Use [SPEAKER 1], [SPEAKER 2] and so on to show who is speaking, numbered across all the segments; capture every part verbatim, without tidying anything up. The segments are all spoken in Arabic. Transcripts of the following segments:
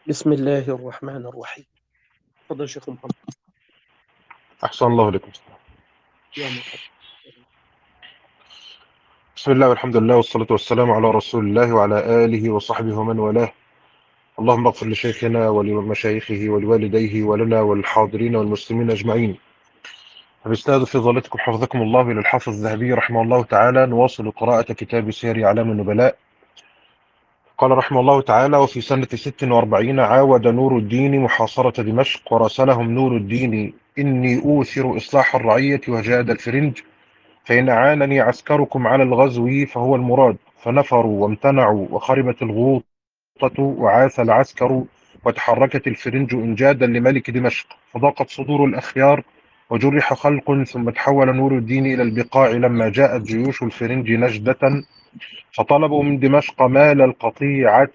[SPEAKER 1] بسم الله الرحمن الرحيم. تفضل شيخ محمد.
[SPEAKER 2] أحسن الله إليكم.
[SPEAKER 1] يا مرحبا.
[SPEAKER 2] بسم الله والحمد لله والصلاة والسلام على رسول الله وعلى آله وصحبه ومن والاه. اللهم اغفر لشيخنا ولمشايخه ولوالديه ولنا والحاضرين والمسلمين أجمعين. فباستاذ في ظلتكم حفظكم الله إلى الحافظ الذهبي رحمه الله تعالى، نواصل قراءة كتاب سير أعلام النبلاء. قال رحمه الله تعالى: وفي سنة ست وأربعين عاود نور الدين محاصرة دمشق، وراسلهم نور الدين: إني أوثر إصلاح الرعية وجهاد الفرنج، فإن أعانني عسكركم على الغزو فهو المراد. فنفروا وامتنعوا، وخربت الغوطة وعاث العسكر، وتحركت الفرنج إنجادا لملك دمشق، فضاقت صدور الأخيار وجرح خلق. ثم تحول نور الدين إلى البقاع لما جاءت جيوش الفرنج نجدة، فطلبوا من دمشق مال القطيعة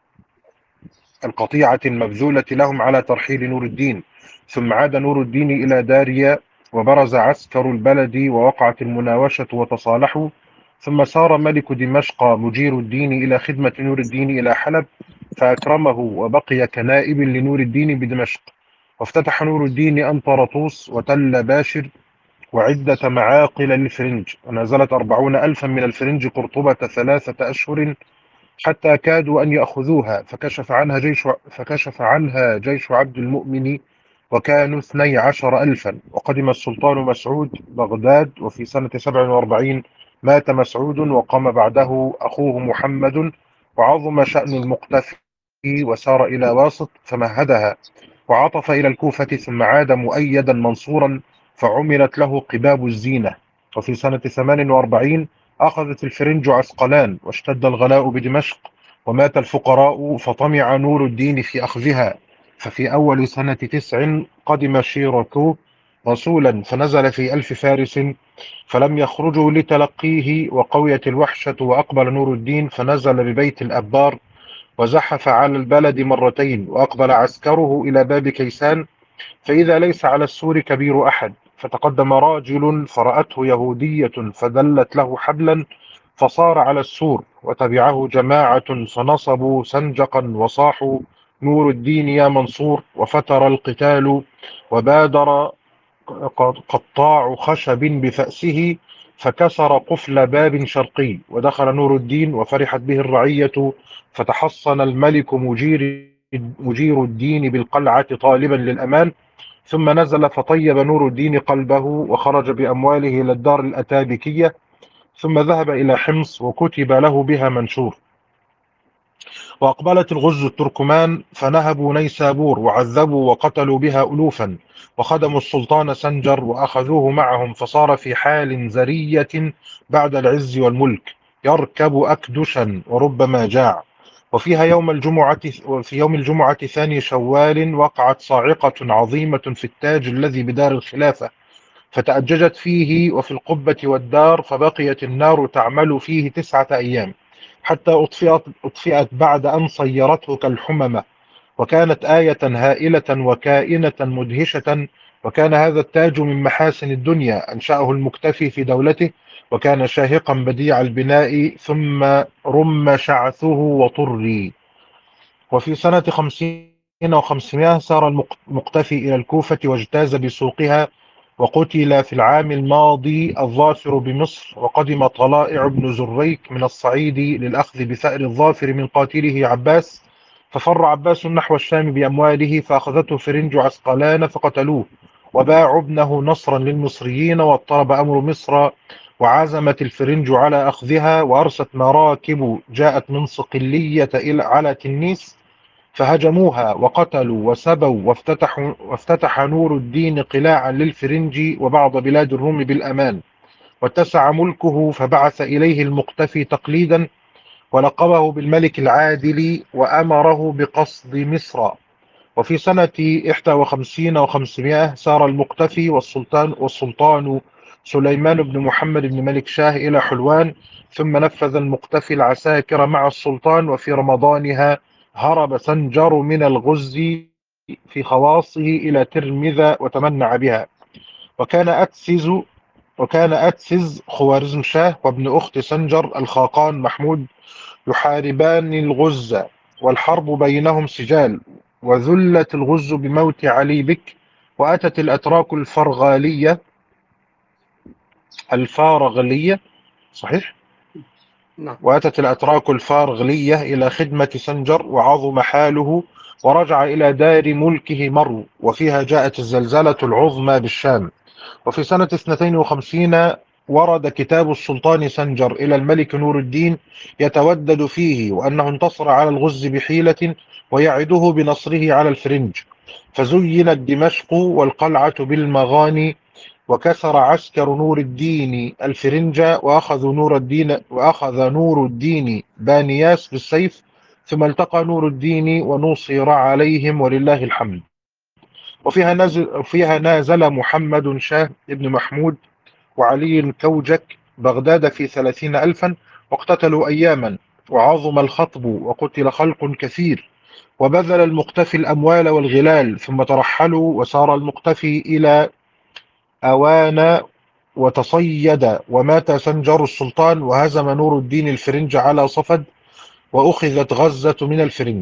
[SPEAKER 2] القطيعة المبذولة لهم على ترحيل نور الدين. ثم عاد نور الدين إلى داريا، وبرز عسكر البلد، ووقعت المناوشة وتصالحوا. ثم سار ملك دمشق مجير الدين إلى خدمة نور الدين إلى حلب، فأكرمه وبقي كنائب لنور الدين بدمشق. وافتتح نور الدين أنطرطوس وتل باشر وعدة معاقل للفرنج، ونزلت أربعون ألفا من الفرنج قرطبة ثلاثة أشهر حتى كادوا أن يأخذوها، فكشف عنها جيش فكشف عنها جيش عبد المؤمن، وكانوا اثني عشر ألفا. وقدم السلطان مسعود بغداد، وفي سنة سبع وأربعين مات مسعود، وقام بعده أخوه محمد، وعظم شأن المقتفي وسار إلى واسط فمهدها، وعطف إلى الكوفة، ثم عاد مؤيدا منصورا فعملت له قباب الزينة. وفي سنة ثمان وأربعين أخذت الفرنج عسقلان، واشتد الغلاء بدمشق، ومات الفقراء، فطمع نور الدين في أخذها. ففي أول سنة تسع قدم شيركو رسولا، فنزل في ألف فارس، فلم يخرجوا لتلقيه، وقويت الوحشة، وأقبل نور الدين فنزل ببيت الأبار، وزحف على البلد مرتين، وأقبل عسكره إلى باب كيسان، فإذا ليس على السور كبير أحد، فتقدم راجل فرأته يهودية فدلت له حبلا، فصار على السور، وتبعه جماعة فنصبوا سنجقا وصاحوا: نور الدين يا منصور! وفتر القتال، وبادر قطاع خشب بفأسه فكسر قفل باب شرقي، ودخل نور الدين وفرحت به الرعية، فتحصن الملك مجير, مجير الدين بالقلعة طالبا للأمان. ثم نزل فطيب نور الدين قلبه، وخرج بأمواله إلى الدار الأتابكية، ثم ذهب إلى حمص وكتب له بها منشور. وأقبلت الغز التركمان فنهبوا نيسابور، وعذبوا وقتلوا بها ألوفا، وخدموا السلطان سنجر وأخذوه معهم، فصار في حال زرية بعد العز والملك، يركب أكدشا وربما جاع. وفيها يوم الجمعة وفي يوم الجمعة ثاني شوال وقعت صاعقة عظيمة في التاج الذي بدار الخلافة، فتأججت فيه وفي القبة والدار، فبقيت النار تعمل فيه تسعة أيام، حتى أطفئت, أطفئت بعد أن صيرته كالحممة. وكانت آية هائلة وكائنة مدهشة. وكان هذا التاج من محاسن الدنيا، أنشأه المكتفي في دولته، وكان شاهقا بديع البناء، ثم رم شعثه وطري. وفي سنة خمسين وخمسمائة سار المقتفي إلى الكوفة واجتاز بسوقها، وقتل في العام الماضي الظافر بمصر. وقدم طلائع بن زريك من الصعيد للأخذ بثأر الظافر من قاتله عباس، ففر عباس نحو الشام بأمواله، فأخذته فرنج عسقلان فقتلوه، وباعوا ابنه نصرا للمصريين، واضطرب أمر مصر، وعزمت الفرنج على أخذها، وأرست مراكب جاءت من صقلية إلى على تنيس، فهجموها وقتلوا وسبوا، وافتتحوا وافتتح نور الدين قلاعا للفرنج وبعض بلاد الروم بالأمان، واتسع ملكه، فبعث إليه المقتفي تقليدا، ولقبه بالملك العادل، وأمره بقصد مصر. وفي سنة إحدى وخمسين وخمسمائة سار المقتفي والسلطان والسلطان سليمان بن محمد بن ملك شاه إلى حلوان، ثم نفذ المقتفي العساكر مع السلطان. وفي رمضانها هرب سنجر من الغز في خواصه إلى ترمذ وتمنع بها. وكان أتسز وكان أتسز خوارزم شاه وابن أخت سنجر الخاقان محمود يحاربان الغز، والحرب بينهم سجال. وذلت الغز بموت علي بك، وأتت الأتراك الفرغالية الفارغلية صحيح؟
[SPEAKER 1] نعم.
[SPEAKER 2] وأتت الأتراك الفارغلية إلى خدمة سنجر، وعظم حاله، ورجع إلى دار ملكه مرو، وفيها جاءت الزلزلة العظمى بالشام. وفي سنة اثنتين وخمسين ورد كتاب السلطان سنجر إلى الملك نور الدين يتودد فيه وأنه انتصر على الغز بحيلة، ويعده بنصره على الفرنج، فزينت دمشق والقلعة بالمغاني، وكسر عسكر نور الدين الفرنجة، وأخذ نور الدين وأخذ نور الدين بانياس بالسيف، ثم التقى نور الدين ونصر عليهم ولله الحمد. وفيها نازل, فيها نازل محمد شاه ابن محمود وعلي كوجك بغداد في ثلاثين ألفا، واقتتلوا أياما، وعظم الخطب وقتل خلق كثير، وبذل المقتفي الأموال والغلال، ثم ترحلوا، وسار المقتفي إلى أوان وتصيد، ومات سنجر السلطان، وهزم نور الدين الفرنج على صفد، وأخذت غزة من الفرنج.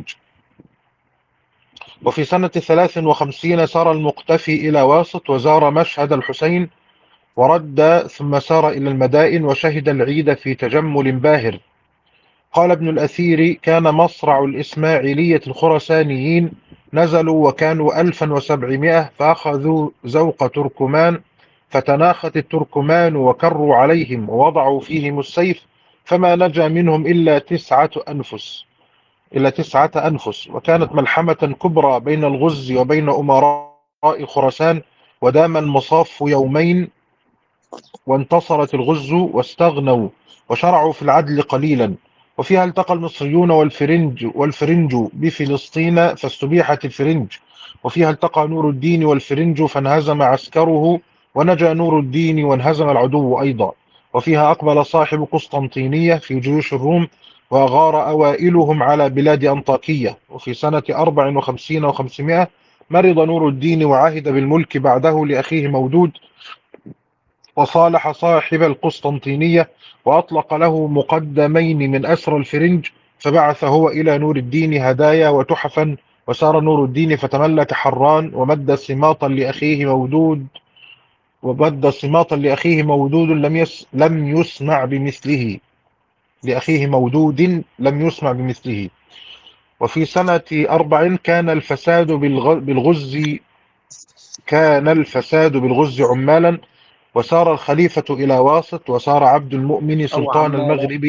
[SPEAKER 2] وفي سنة ثلاث وخمسين سار المقتفي إلى واسط، وزار مشهد الحسين ورد، ثم سار إلى المدائن وشهد العيد في تجمل باهر. قال ابن الأثير: كان مصرع الإسماعيلية الخرسانيين نزلوا وكانوا ألفا وسبعمائة، فأخذوا زوق تركمان، فتناخت التركمان وكروا عليهم ووضعوا فيهم السيف، فما نجا منهم إلا تسعة أنفس إلا تسعة أنفس وكانت ملحمة كبرى بين الغز وبين أمراء خراسان، ودام المصاف يومين، وانتصرت الغز واستغنوا وشرعوا في العدل قليلا. وفيها التقى المصريون والفرنج والفرنج بفلسطين، فاستبيحت الفرنج. وفيها التقى نور الدين والفرنج، فانهزم عسكره، ونجا نور الدين وانهزم العدو أيضا. وفيها أقبل صاحب قسطنطينية في جيوش الروم، وغار أوائلهم على بلاد أنطاكية. وفي سنة أربع وخمسين وخمسمائة مرض نور الدين، وعهد بالملك بعده لأخيه مودود، وصالح صاحب القسطنطينية، وأطلق له مقدمين من أسر الفرنج، فبعث هو إلى نور الدين هدايا وتحفا، وسار نور الدين فتملك حران، ومد سماطا لأخيه مودود ومد سماطا لأخيه مودود لم يس لم يسمع بمثله لأخيه مودود لم يسمع بمثله. وفي سنة أربع كان الفساد بالغز كان الفساد بالغز عمالا، وسار الخليفة إلى واسط، وسار عبد المؤمن
[SPEAKER 1] أو
[SPEAKER 2] سلطان
[SPEAKER 1] عمالة.
[SPEAKER 2] المغرب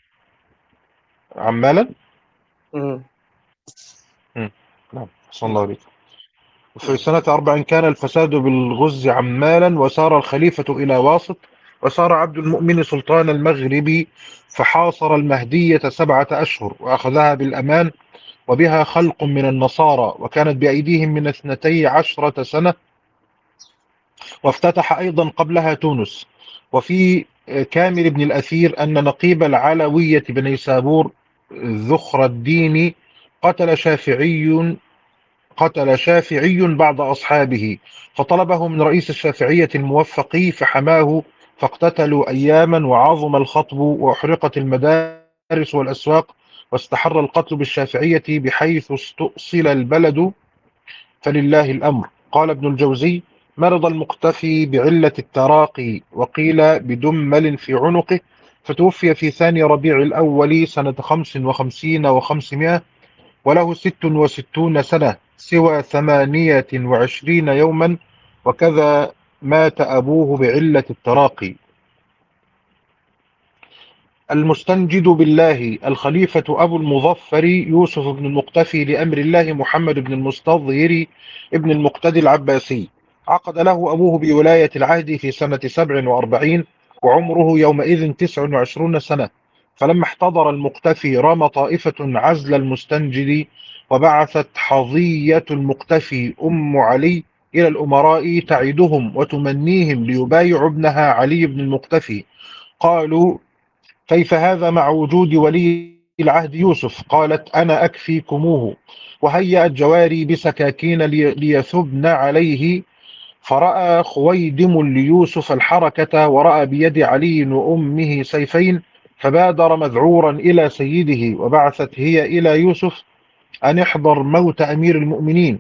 [SPEAKER 2] عمالا.
[SPEAKER 1] مم.
[SPEAKER 2] مم. نعم، صلى الله
[SPEAKER 1] نعم.
[SPEAKER 2] عليه. وفي
[SPEAKER 1] نعم.
[SPEAKER 2] سنة أربع كان الفساد بالغز عمالا، وسار الخليفة إلى واسط، وسار عبد المؤمن سلطان المغرب، فحاصر المهدية سبعة أشهر، وأخذها بالأمان، وبها خلق من النصارى، وكانت بأيديهم من اثنتي عشرة سنة. وافتتح أيضا قبلها تونس. وفي كامل بن الأثير أن نقيب العلوية بني سابور ذخر الدين قتل شافعي قتل شافعي بعض أصحابه، فطلبه من رئيس الشافعية الموفقي فحماه، فاقتتلوا أياما، وعظم الخطب، وأحرقت المدارس والأسواق، واستحر القتل بالشافعية بحيث استؤصل البلد، فلله الأمر. قال ابن الجوزي: مرض المقتفي بعلة التراقي، وقيل بدمل في عنقه، فتوفي في ثاني ربيع الأول سنة خمس وخمسين وخمسمائة، وله ست وستون سنة سوى ثمانية وعشرين يوما، وكذا مات أبوه بعلة التراقي. المستنجد بالله الخليفة أبو المظفر يوسف بن المقتفي لأمر الله محمد بن المستظهر ابن المقتدي العباسي، عقد له أبوه بولاية العهد في سنة سبع وأربعين، وعمره يومئذ تسع وعشرون سنة. فلما احتضر المقتفي رام طائفة عزل المستنجد، وبعثت حظية المقتفي أم علي إلى الأمراء تعدهم وتمنيهم ليبايعوا ابنها علي بن المقتفي. قالوا: كيف هذا مع وجود ولي العهد يوسف؟ قالت: أنا أكفيكموه. وهيأت جواري بسكاكين لي ليثبن عليه، فرأى خويدم ليوسف الحركة، ورأى بيد علي وأمه سيفين، فبادر مذعورا إلى سيده، وبعثت هي إلى يوسف أن احضر موت أمير المؤمنين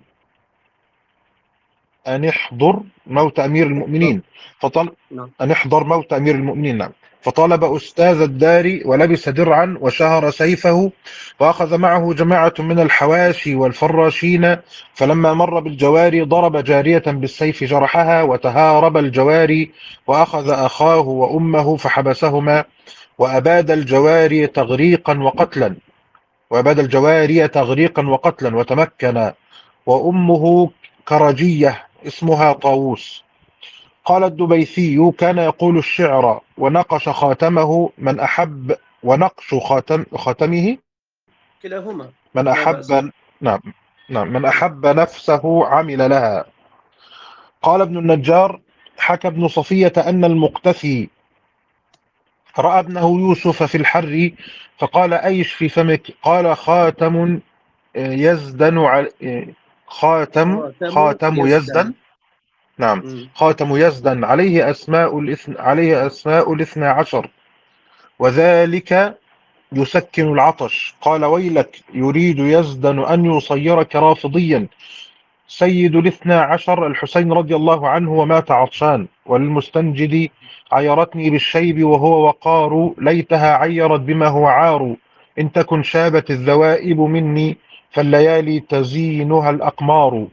[SPEAKER 2] أن احضر موت أمير
[SPEAKER 1] احضر.
[SPEAKER 2] المؤمنين فطل
[SPEAKER 1] نعم.
[SPEAKER 2] أن احضر موت أمير المؤمنين نعم. فطلب أستاذ الدار ولبس درعا وشهر سيفه، وأخذ معه جماعة من الحواشي والفراشين، فلما مر بالجواري ضرب جارية بالسيف جرحها، وتهارب الجواري وأخذ أخاه وأمه فحبسهما، وأباد الجواري تغريقا وقتلا وأباد الجواري تغريقا وقتلا وتمكن، وأمه كرجية اسمها طاووس. قال الدبيثي: كان يقول الشعر ونقش خاتمه من أحب ونقش خاتم خاتمه
[SPEAKER 1] كلاهما
[SPEAKER 2] من
[SPEAKER 1] لا بأس.
[SPEAKER 2] أحب نعم نعم من أحب نفسه عمل لها. قال ابن النجار: حكى ابن صفية أن المقتفي رأى ابنه يوسف في الحر فقال: أيش في فمك؟ قال: خاتم يزدن على خاتم
[SPEAKER 1] خاتم
[SPEAKER 2] خاتم
[SPEAKER 1] يزدان.
[SPEAKER 2] يزدن نعم
[SPEAKER 1] مم.
[SPEAKER 2] خاتم يزدن عليه أسماء الاثن عليه أسماء الاثنى عشر، وذلك يسكن العطش. قال: ويلك، يريد يزدن أن يصيرك رافضيا. سيد الاثنى عشر الحسين رضي الله عنه ومات عطشان. وللمستنجد: عيرتني بالشيب وهو وقار، ليتها عيرت بما هو عار. إن تكن شابت الذوائب مني، فالليالي تزينها الأقمار.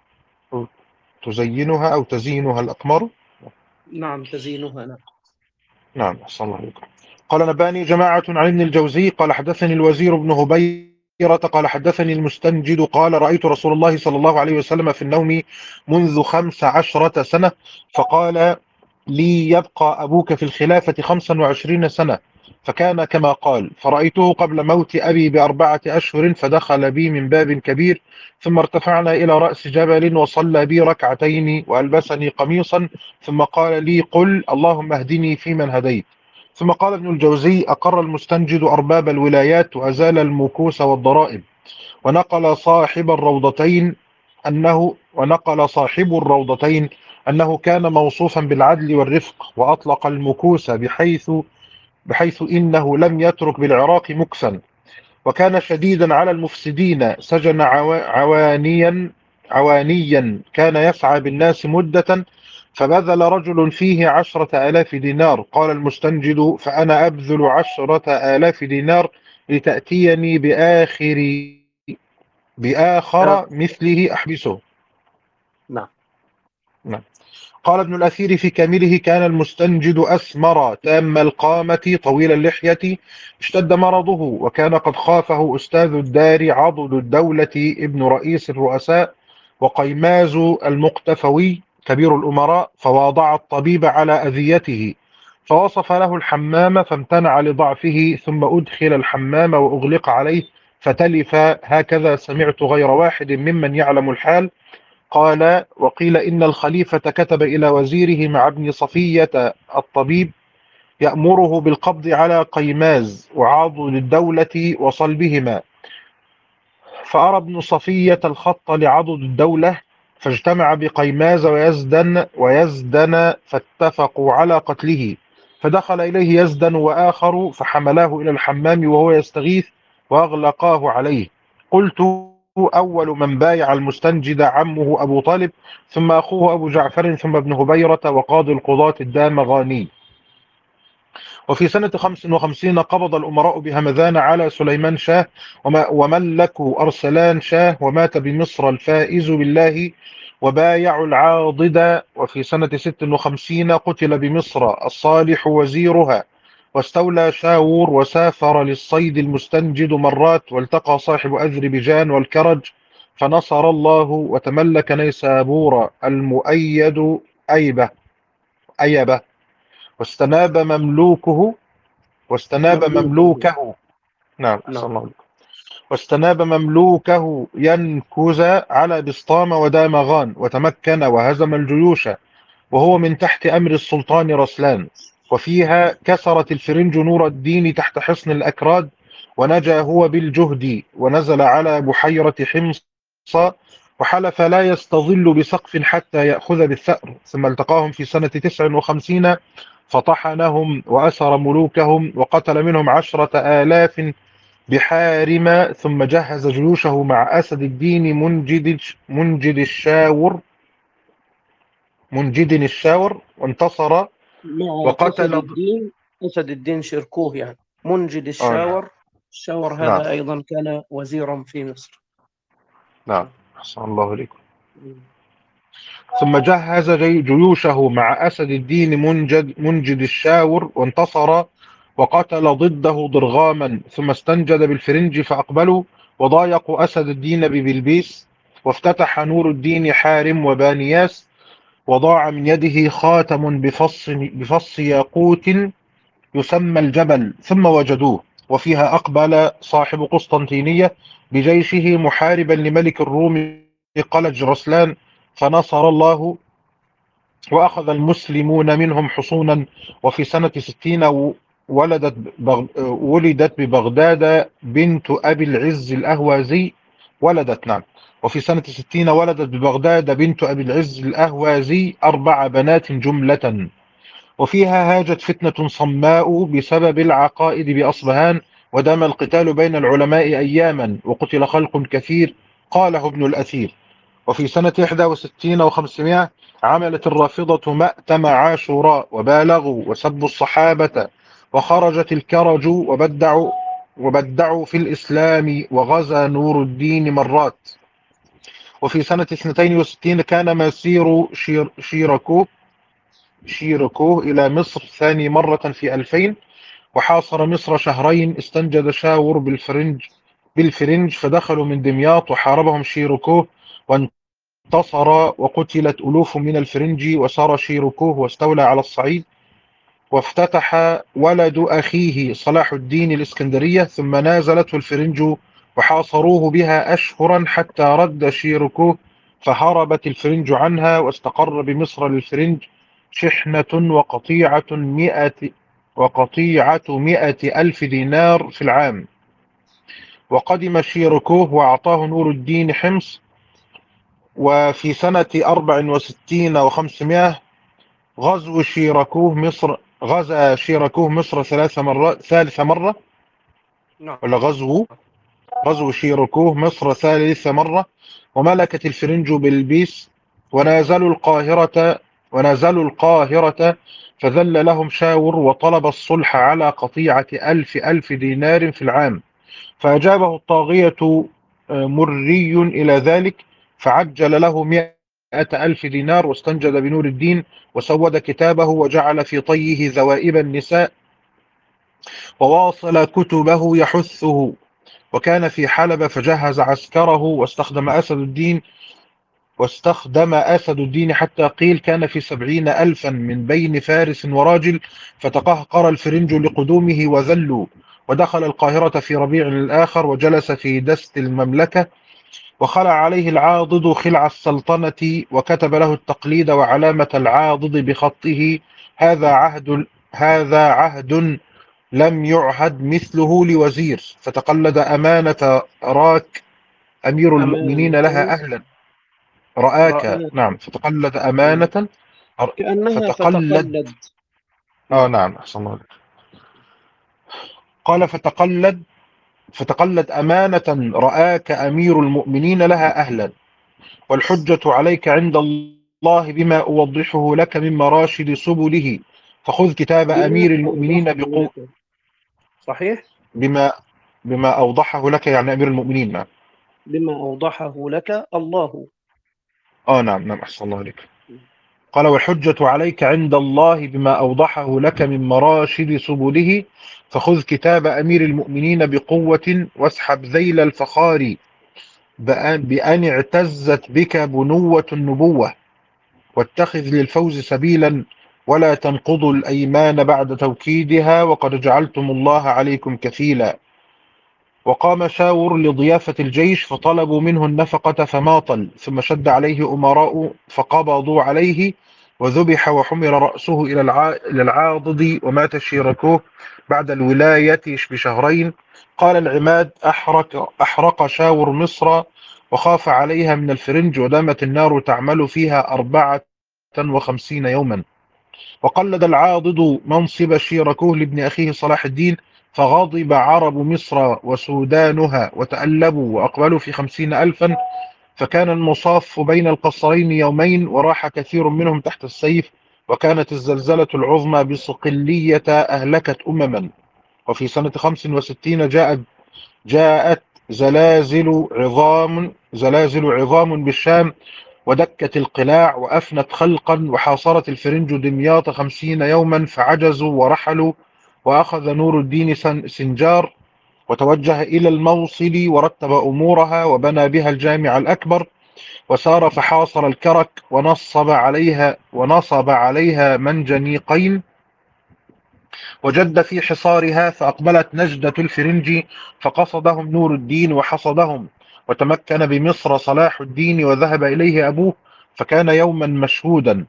[SPEAKER 2] تزينها أو تزينها الأقمار.
[SPEAKER 1] نعم تزيينها. نعم.
[SPEAKER 2] نعم أحسن الله عليكم. قال: نباني جماعة عن ابن الجوزي قال حدثني الوزير بن هبيرة قال حدثني المستنجد قال: رأيت رسول الله صلى الله عليه وسلم في النوم منذ خمس عشرة سنة، فقال لي: يبقى أبوك في الخلافة خمسا وعشرين سنة، فكان كما قال. فرأيته قبل موت أبي بأربعة أشهر، فدخل بي من باب كبير، ثم ارتفعنا إلى رأس جبل، وصلى بي ركعتين، وألبسني قميصا، ثم قال لي: قل اللهم اهدني فيمن هديت. ثم قال ابن الجوزي: أقر المستنجد أرباب الولايات، وأزال المكوس والضرائب، ونقل صاحب الروضتين أنه ونقل صاحب الروضتين أنه كان موصوفا بالعدل والرفق، وأطلق المكوس بحيث بحيث إنه لم يترك بالعراق مكسا، وكان شديدا على المفسدين، سجن عوا- عوانيا عوانيا كان يسعى بالناس مدة، فبذل رجل فيه عشرة آلاف دينار. قال المستنجد: فأنا أبذل عشرة آلاف دينار لتأتيني بآخر
[SPEAKER 1] آه.
[SPEAKER 2] بآخر مثله أحبسه.
[SPEAKER 1] نعم.
[SPEAKER 2] نعم. قال ابن الأثير في كامله: كان المستنجد أسمر تام القامة طويل اللحية، اشتد مرضه، وكان قد خافه أستاذ الدار عضد الدولة ابن رئيس الرؤساء وقيماز المقتفوي كبير الأمراء، فواضع الطبيب على أذيته، فوصف له الحمام فامتنع لضعفه، ثم أدخل الحمام وأغلق عليه فتلف. هكذا سمعت غير واحد ممن يعلم الحال. قال: وقيل إن الخليفة كتب إلى وزيره مع ابن صفية الطبيب يأمره بالقبض على قيماز وعاض للدولة وصلبهما، فأرى ابن صفية الخط لعضد الدولة، فاجتمع بقيماز ويزدن ويزدن فاتفقوا على قتله، فدخل إليه يزدن وآخر فحملاه إلى الحمام وهو يستغيث وأغلقاه عليه. قلت: أول من بايع المستنجد عمه أبو طالب، ثم أخوه أبو جعفر، ثم ابن هبيرة، وقاضي القضاة الدامغاني. وفي سنة خمس وخمسين قبض الأمراء بهمذان على سليمان شاه وما- وملكوا أرسلان شاه، ومات بمصر الفائز بالله وبايع العاضد. وفي سنة ست وخمسين قتل بمصر الصالح وزيرها، واستولى شاور، وسافر للصيد المستنجد مرات، والتقى صاحب أذربيجان والكرج، فنصر الله، وتملك نيسابور المؤيد أيبة أيبة واستناب مملوكه واستناب
[SPEAKER 1] مملوكه.
[SPEAKER 2] مملوكه نعم أحسن
[SPEAKER 1] نعم.
[SPEAKER 2] الله عليكم. واستناب مملوكه ينكز على بسطام ودامغان، وتمكن وهزم الجيوش، وهو من تحت أمر السلطان رسلان. وفيها كسرت الفرنج نور الدين تحت حصن الأكراد، ونجا هو بالجهد، ونزل على بحيرة حمص، وحلف لا يستظل بسقف حتى يأخذ بالثأر. ثم التقاهم في سنة تسع وخمسين فطحنهم وأسر ملوكهم، وقتل منهم عشرة آلاف بحارم، ثم جهز جيوشه مع أسد الدين منجد منجد الشاور منجد الشاور وانتصر
[SPEAKER 1] مع أسد
[SPEAKER 2] وقتل.
[SPEAKER 1] الدين. أسد الدين شركوه يعني منجد
[SPEAKER 2] آه نعم.
[SPEAKER 1] الشاور. الشاور
[SPEAKER 2] نعم
[SPEAKER 1] هذا أيضا كان وزيرا في مصر.
[SPEAKER 2] نعم أحسن الله إليكم.
[SPEAKER 1] نعم.
[SPEAKER 2] ثم جهز جي- جيوشه مع أسد الدين منجد, منجد الشاور وانتصر وقتل ضده ضرغاما، ثم استنجد بالفرنج فأقبلوا وضايقوا أسد الدين ببلبيس، وافتتح نور الدين حارم وبانياس، وضاع من يده خاتم بفص, بفص ياقوت يسمى الجبل، ثم وجدوه. وفيها أقبل صاحب قسطنطينية بجيشه محاربا لملك الروم قلج رسلان، فنصر الله وأخذ المسلمون منهم حصونا. وفي سنة ستين ولدت بغ... ولدت ببغداد بنت أبي العز الأهوازي ولدت نعم وفي سنة ستين ولدت ببغداد بنت أبي العز الأهوازي أربع بنات جملة. وفيها هاجت فتنة صماء بسبب العقائد بأصبهان، ودام القتال بين العلماء أياما، وقتل خلق كثير، قاله ابن الأثير. وفي سنة إحدى وستين وخمسمائة عملت الرافضة مأتم عاشوراء، وبالغوا وسبوا الصحابة، وخرجت الكرج وبدعوا وبدعوا في الإسلام، وغزا نور الدين مرات. وفي سنة اثنتين وستين كان مسير شير شيركو شيركو إلى مصر ثاني مرة في ألفين، وحاصر مصر شهرين. استنجد شاور بالفرنج بالفرنج فدخلوا من دمياط، وحاربهم شيركو وانتصر، وقتلت ألوف من الفرنج. وسار شيركو واستولى على الصعيد، وافتتح ولد أخيه صلاح الدين الإسكندرية، ثم نازلته الفرنج وحاصروه بها أشهرا حتى رد شيركو، فهربت الفرنج عنها، واستقر بمصر للفرنج شحنة وقطيعة مئة وقطيعة مئة ألف دينار في العام. وقدم شيركوه وأعطاه نور الدين حمص. وفي سنة أربع وستين وخمسمائة غزو شيركوه مصر غزا شيركوه مصر ثلاث مرات ثالث مرة
[SPEAKER 1] نعم.
[SPEAKER 2] ولا غزو غزو شيركوه مصر ثالث مرة، وملكت الفرنج بلبيس، ونازلوا القاهرة ونازلوا القاهرة فذل لهم شاور، وطلب الصلح على قطيعة ألف ألف دينار في العام، فأجابه الطاغية مري إلى ذلك، فعجل له مئة ألف دينار، واستنجد بنور الدين وسود كتابه، وجعل في طيه ذوائب النساء، وواصل كتبه يحثه. وكان في حلب فجهز عسكره، واستخدم أسد الدين واستخدم أسد الدين حتى قيل كان في سبعين ألفا من بين فارس وراجل، فتقهقر الفرنج لقدومه وذلوا. ودخل القاهرة في ربيع الآخر، وجلس في دست المملكة، وخلع عليه العاضد خلع السلطنة، وكتب له التقليد وعلامة العاضد بخطه: هذا عهد هذا عهد لم يعهد مثله لوزير. فتقلد أمانة راك أمير المؤمنين لها
[SPEAKER 1] أمانة.
[SPEAKER 2] أهلا رآك
[SPEAKER 1] رآك.
[SPEAKER 2] نعم فتقلد
[SPEAKER 1] نعم.
[SPEAKER 2] أمانة
[SPEAKER 1] كأنها
[SPEAKER 2] فتقلد
[SPEAKER 1] فتقلد.
[SPEAKER 2] آه
[SPEAKER 1] نعم.
[SPEAKER 2] نعم أحسن الله. قال فتقلد فتقلد أمانة رآك أمير المؤمنين لها أهلا، والحجة عليك عند الله بما أوضحه لك من مراشد سبله، فخذ كتاب
[SPEAKER 1] بما
[SPEAKER 2] أمير المؤمنين
[SPEAKER 1] أوضحه
[SPEAKER 2] بقو
[SPEAKER 1] لك. صحيح.
[SPEAKER 2] بما بما أوضحه لك يعني أمير المؤمنين. نعم.
[SPEAKER 1] بما أوضحه لك الله.
[SPEAKER 2] آه نعم نعم أحسن الله عليك. قال والحجة عليك عند الله بما أوضحه لك من مراشد سبله، فخذ كتاب أمير المؤمنين بقوة، واسحب ذيل الفخار بأن, بأن اعتزت بك بنوة النبوة، واتخذ للفوز سبيلا، ولا تنقضوا الأيمان بعد توكيدها، وقد جعلتم الله عليكم كفيلا. وقام شاور لضيافة الجيش، فطلبوا منه النفقة فماطل، ثم شد عليه أمراء فقبضوا عليه، وذبح وحمل رأسه إلى إلى العاضد، ومات شيركوه بعد الولاية بشهرين. قال العماد: أحرق, أحرق شاور مصر، وخاف عليها من الفرنج، ودامت النار تعمل فيها أربعة وخمسين يوما. وقلد العاضد منصب شيركوه لابن أخيه صلاح الدين، فغضب عرب مصر وسودانها وتألبوا وأقبلوا في خمسين ألفا، فكان المصاف بين القصرين يومين وراح كثير منهم تحت السيف، وكانت الزلزلة العظمى بصقلية أهلكت أمما. وفي سنة خمس وستين جاءت جاءت زلازل عظام زلازل عظام بالشام، ودكت القلاع وأفنت خلقا، وحاصرت الفرنج دمياط خمسين يوما فعجزوا ورحلوا. وأخذ نور الدين سنجار وتوجه إلى الموصل ورتب أمورها وبنى بها الجامع الأكبر، وسار فحاصر الكرك ونصب عليها ونصب عليها منجنيقين، وجد في حصارها، فأقبلت نجدة الفرنج فقصدهم نور الدين وحصدهم، وتمكن بمصر صلاح الدين وذهب إليه أبوه، فكان يوما مشهودا.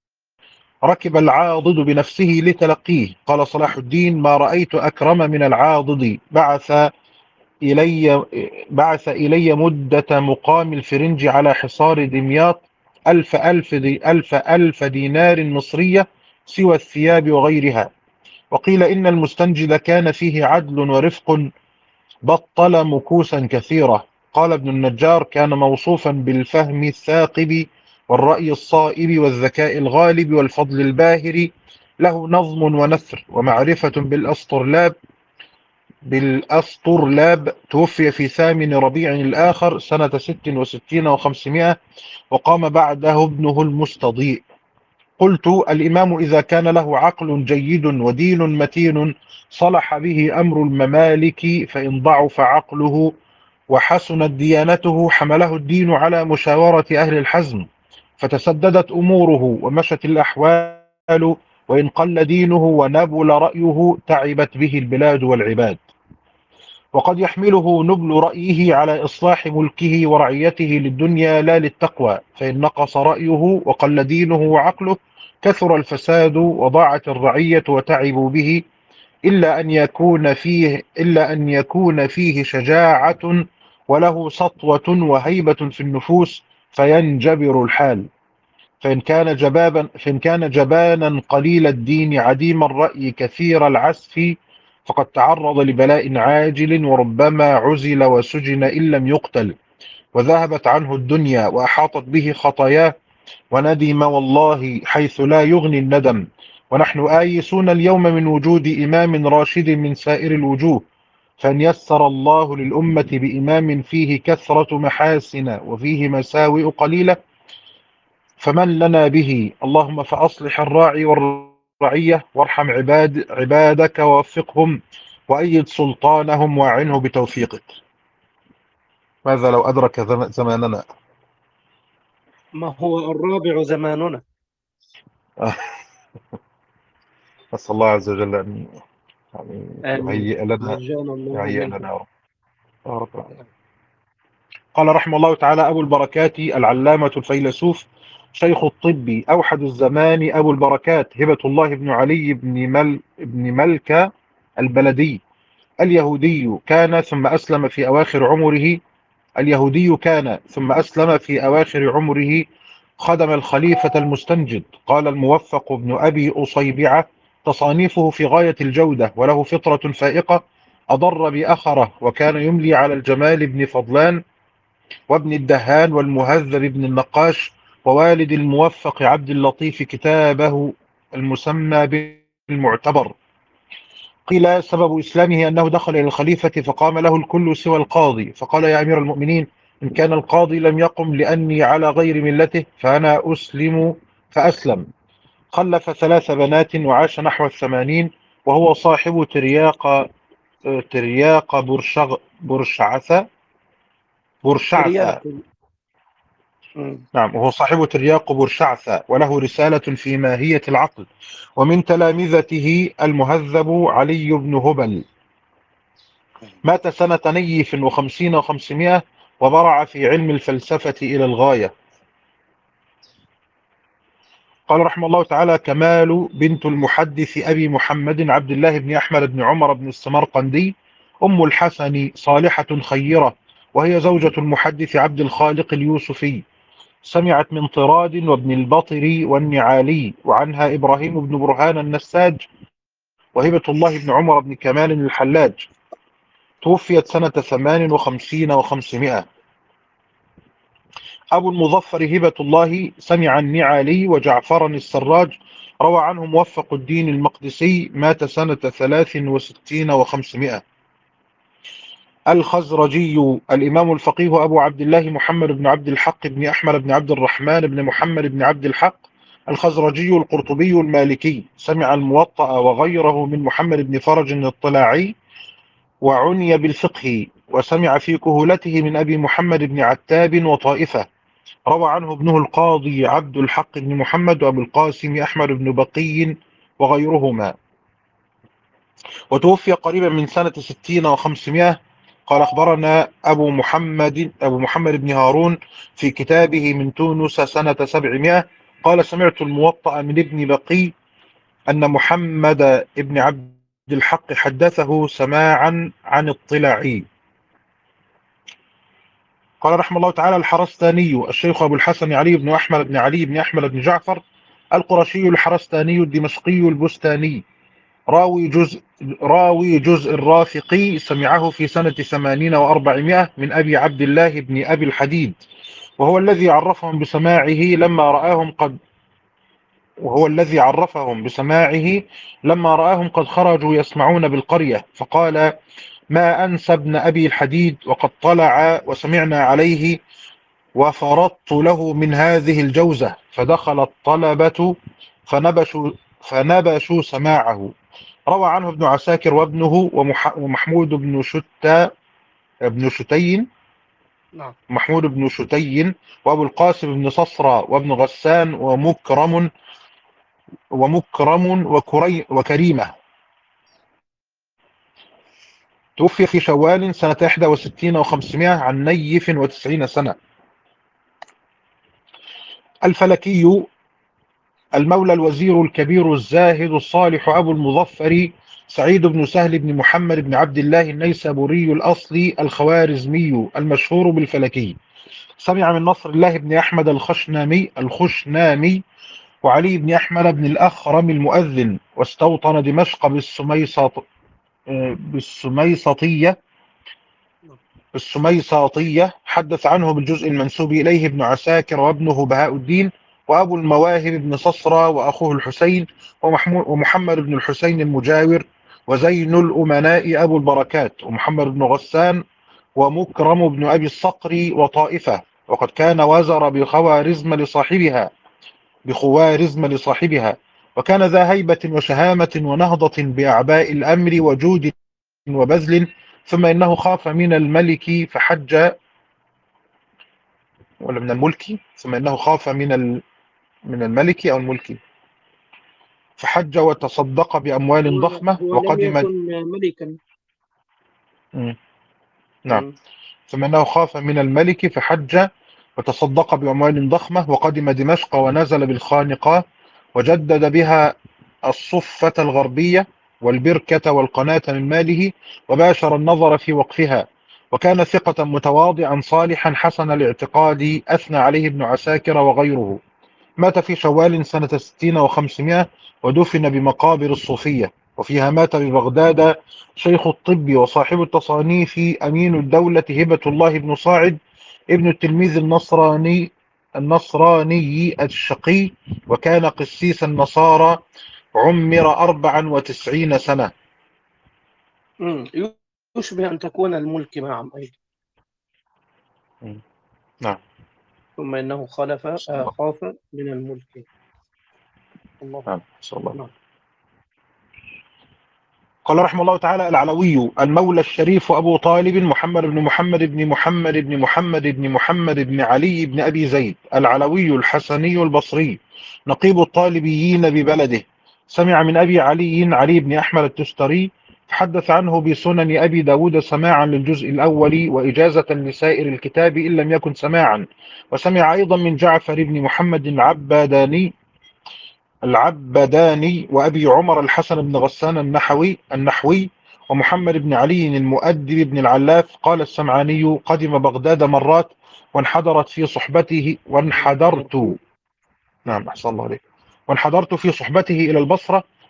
[SPEAKER 2] ركب العاضد بنفسه لتلقيه، قال صلاح الدين: ما رأيت أكرم من العاضد. بعث إلي بعث إلي مدة مقام الفرنج على حصار دمياط ألف ألف, دي ألف, ألف دينار مصرية سوى الثياب وغيرها. وقيل إن المستنجد كان فيه عدل ورفق، بطل مكوسا كثيرة. قال ابن النجار: كان موصوفا بالفهم الثاقب والرأي الصائب والذكاء الغالب والفضل الباهر، له نظم ونثر ومعرفة بالأسطرلاب بالأسطرلاب توفي في ثامن ربيع الآخر سنة ست وستين وخمسمائة، وقام بعده ابنه المستضيء. قلت: الإمام إذا كان له عقل جيد ودين متين صلح به أمر الممالك، فإن ضعف عقله وحسنت ديانته حمله الدين على مشاورة أهل الحزم، فتسددت أموره ومشت الأحوال، وإن قل دينه ونبل رأيه تعبت به البلاد والعباد. وقد يحمله نبل رأيه على إصلاح ملكه ورعيته للدنيا لا للتقوى، فإن نقص رأيه وقل دينه وعقله كثر الفساد وضاعت الرعية وتعبوا به، إلا أن يكون فيه إلا أن يكون فيه شجاعة وله سطوة وهيبة في النفوس فينجبر الحال. فإن كان جبابا فإن كان جبانا قليل الدين عديم الرأي كثير العسف، فقد تعرض لبلاء عاجل، وربما عزل وسجن إن لم يقتل، وذهبت عنه الدنيا وأحاطت به خطاياه، وندم والله حيث لا يغني الندم. ونحن آيسون اليوم من وجود إمام راشد من سائر الوجوه، فإن يسر الله للأمة بإمام فيه كثرة محاسن وفيه مساوئ قليلة، فمن لنا به؟ اللهم فأصلح الراعي والرعية، وارحم عباد عبادك ووفقهم، وأيد سلطانهم وأعنه بتوفيقك. ماذا لو أدرك زماننا؟
[SPEAKER 1] ما هو الرابع زماننا.
[SPEAKER 2] نسأل الله عز وجل أن يعني
[SPEAKER 1] آمين.
[SPEAKER 2] يهيئ لنا
[SPEAKER 1] نجانا الله
[SPEAKER 2] يهيئ
[SPEAKER 1] ومنكم.
[SPEAKER 2] لنا يا رب. يا رب العالمين. قال رحمه الله تعالى أبو البركات العلامة الفيلسوف شيخ الطب أوحد الزمان أبو البركات هبة الله بن علي بن, مل بن ملكة البلدي اليهودي كان ثم أسلم في أواخر عمره اليهودي كان ثم أسلم في أواخر عمره خدم الخليفة المستنجد. قال الموفق بن أبي أصيبعة: تصانيفه في غاية الجودة، وله فطرة فائقة أضر بأخره، وكان يملي على الجمال بن فضلان وابن الدهان والمهذب بن النقاش ووالد الموفق عبد اللطيف كتابه المسمى بالمعتبر. قيل سبب إسلامه أنه دخل إلى الخليفة فقام له الكل سوى القاضي، فقال: يا أمير المؤمنين، إن كان القاضي لم يقم لأني على غير ملته فأنا أسلم، فأسلم. خلف ثلاث بنات وعاش نحو الثمانين، وهو صاحب ترياق ترياق برشغ برشعثة برشعثة
[SPEAKER 1] ترياق. مم.
[SPEAKER 2] نعم، وهو صاحب ترياق برشعثة، وله رسالة في ماهية العقل. ومن تلامذته المهذب علي بن هبل، مات سنة نيف وخمسين وخمسمائة، وبرع في علم الفلسفة إلى الغاية. قال رحمه الله تعالى كمال بنت المحدث أبي محمد عبد الله بن أحمد بن عمر بن السمرقندي أم الحسن صالحة خيرة، وهي زوجة المحدث عبد الخالق اليوسفي، سمعت من طراد وابن البطر والنعالي، وعنها إبراهيم بن برهان النساج وهبة الله بن عمر بن كمال الحلاج، توفيت سنة ثمان وخمسين وخمسمائة. أبو المظفر هبة الله سمع النعالي وجعفر السراج، روى عنه موفق الدين المقدسي، مات سنة ثلاث وستين وخمسمائة. الخزرجي الإمام الفقيه أبو عبد الله محمد بن عبد الحق بن أحمد بن عبد الرحمن بن محمد بن عبد الحق الخزرجي القرطبي المالكي، سمع الموطأ وغيره من محمد بن فرج الطلاعي، وعني بالفقه، وسمع في كهولته من أبي محمد بن عتاب وطائفة. روى عنه ابنه القاضي عبد الحق بن محمد وأبو القاسم أحمد بن بقي وغيرهما، وتوفي قريبا من سنة ستين وخمسمائة. قال أخبرنا أبو محمد أبو محمد بن هارون في كتابه من تونس سنة سبعمائة، قال سمعت الموطأ من ابن بقي أن محمد بن عبد الحق حدثه سماعا عن الطلعي. قال رحمه الله تعالى: الحرستاني الشيخ أبو الحسن علي بن أحمد بن علي بن أحمد بن جعفر القرشي الحرستاني الدمشقي البستاني، راوي جزء راوي جزء الرافقي، سمعه في سنة ثمانين وأربعمائة من أبي عبد الله بن أبي الحديد، وهو الذي عرفهم بسماعه لما رآهم قد وهو الذي عرفهم بسماعه لما رآهم قد خرجوا يسمعون بالقرية، فقال: ما أنسى ابن أبي الحديد وقد طلع وسمعنا عليه، وفرضت له من هذه الجوزة، فدخل الطلبة فنبشوا, فنبشوا سماعه. روى عنه ابن عساكر وابنه ومح ومحمود بن شتى ابن شتين
[SPEAKER 1] نعم.
[SPEAKER 2] محمود بن شتين وابو القاسم بن صصرى وابن غسان ومكرم ومكرم وكري وكريمة. توفي في شوال سنة إحدى وستين وخمسمائة عن نيف وتسعين سنة. الفلكي المولى الوزير الكبير الزاهد الصالح أبو المظفر سعيد بن سهل بن محمد بن عبد الله النيسابوري الأصلي الخوارزمي المشهور بالفلكي، سمع من نصر الله بن أحمد الخشنامي الخشنامي وعلي بن أحمد بن الأخرم المؤذن، واستوطن دمشق بالسميسط بالسميسطية بالسميساطية. حدث عنه بالجزء المنسوب إليه ابن عساكر وابنه بهاء الدين وأبو المواهب بن صصرى وأخوه الحسين ومحمد بن الحسين المجاور وزين الأمناء أبو البركات ومحمد بن غسان ومكرم بن أبي الصقر وطائفة، وقد كان وزر بخوارزم لصاحبها بخوارزم لصاحبها وكان ذا هيبة وشهامة ونهضة بأعباء الأمر وجود وبذل. ثم إنه خاف من الملك فحج ولا من الملك ثم إنه خاف من ال... من الملك أو الملك فحج وتصدق بأموال ضخمة
[SPEAKER 1] هو لم
[SPEAKER 2] وقدم.
[SPEAKER 1] يكن ملكا.
[SPEAKER 2] مم. نعم.
[SPEAKER 1] مم.
[SPEAKER 2] ثم إنه خاف من الملك فحج وتصدق بأموال ضخمة وقدم دمشق ونزل بالخانقة وجدد بها الصفة الغربية والبركة والقناة من ماله، وباشر النظر في وقفها، وكان ثقة متواضعا صالحا حسن الاعتقاد، أثنى عليه ابن عساكر وغيره. مات في شوال سنة ستين وخمسمائة ودفن بمقابر الصوفية، وفيها مات ببغداد شيخ الطب وصاحب التصانيف أمين الدولة هبة الله بن صاعد ابن التلميذ النصراني النصراني الشقي، وكان قسيس النصارى، عمر أربعا وتسعين سنة.
[SPEAKER 1] مم. يشبه أن تكون الملك معهم أيضا.
[SPEAKER 2] نعم.
[SPEAKER 1] ثم إنه خلف آه خاف من الملك. الله.
[SPEAKER 2] نعم. صلى الله.
[SPEAKER 1] نعم.
[SPEAKER 2] قال رحمه الله تعالى: العلوي المولى الشريف أبو طالب محمد بن محمد بن محمد بن محمد بن محمد بن علي بن أبي زيد العلوي الحسني البصري، نقيب الطالبيين ببلده، سمع من أبي علي علي بن أحمد التستري، تحدث عنه بسنن أبي داود سماعا للجزء الأول وإجازة لسائر الكتاب إن لم يكن سماعا، وسمع أيضا من جعفر بن محمد العباداني العبداني وأبي عمر الحسن بن غسان النحوي النحوي ومحمد بن علي المؤدب بن العلاف. قال السمعاني: قدم بغداد مرات وانحدرت في صحبته وانحدرت نعم أحسن الله عليك وانحدرت في صحبته إلى البصرة،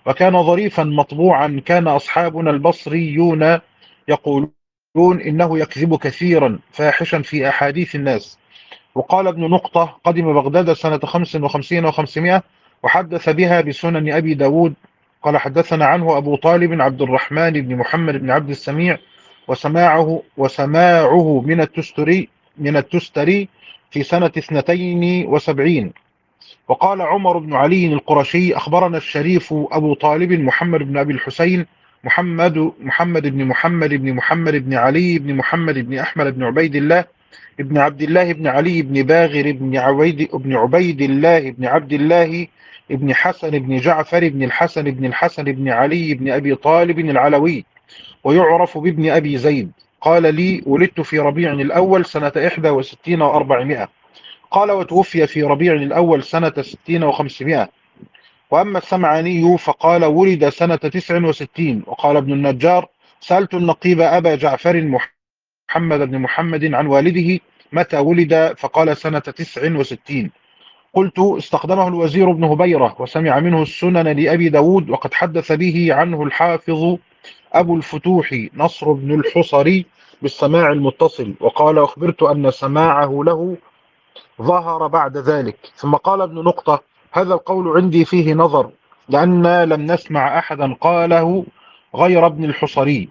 [SPEAKER 2] وكان ظريفا مطبوعا. كان أصحابنا البصريون يقولون إنه يكذب كثيرا فاحشا في أحاديث الناس. وقال ابن نقطة قدم بغداد سنة خمس وخمسين وخمسمائة وحدث بها بسنن أبي داود. قال حدثنا عنه أبو طالب عبد الرحمن بن محمد بن عبد السميع وسماعه وسماعه من التستري من التستري في سنة اثنتين وسبعين. وقال عمر بن علي القرشي أخبرنا الشريف أبو طالب محمد بن أبي الحسين محمد محمد بن محمد بن محمد بن علي بن محمد بن أحمد بن عبيد الله ابن عبد الله بن علي بن باغر بن عبيد بن عبيد الله بن عبد الله ابن حسن بن جعفر بن الحسن بن الحسن بن علي بن أبي طالب العلوي ويعرف بابن أبي زيد. قال لي ولدت في ربيع الأول سنة إحدى وستين وأربعمائة. قال وتوفي في ربيع الأول سنة ستين وخمسمائة. وأما السمعاني فقال ولد سنة تسع وستين. وقال ابن النجار سألت النقيب أبا جعفر محمد بن محمد عن والده متى ولد فقال سنة تسع وستين. قلت استخدمه الوزير بن هبيرة وسمع منه السنن لأبي داود وقد حدث به عنه الحافظ أبو الفتوح نصر بن الحصري بالسماع المتصل. وقال أخبرت أن سماعه له ظهر بعد ذلك. ثم قال ابن نقطة هذا القول عندي فيه نظر لأن لم نسمع أحدا قاله غير ابن الحصري.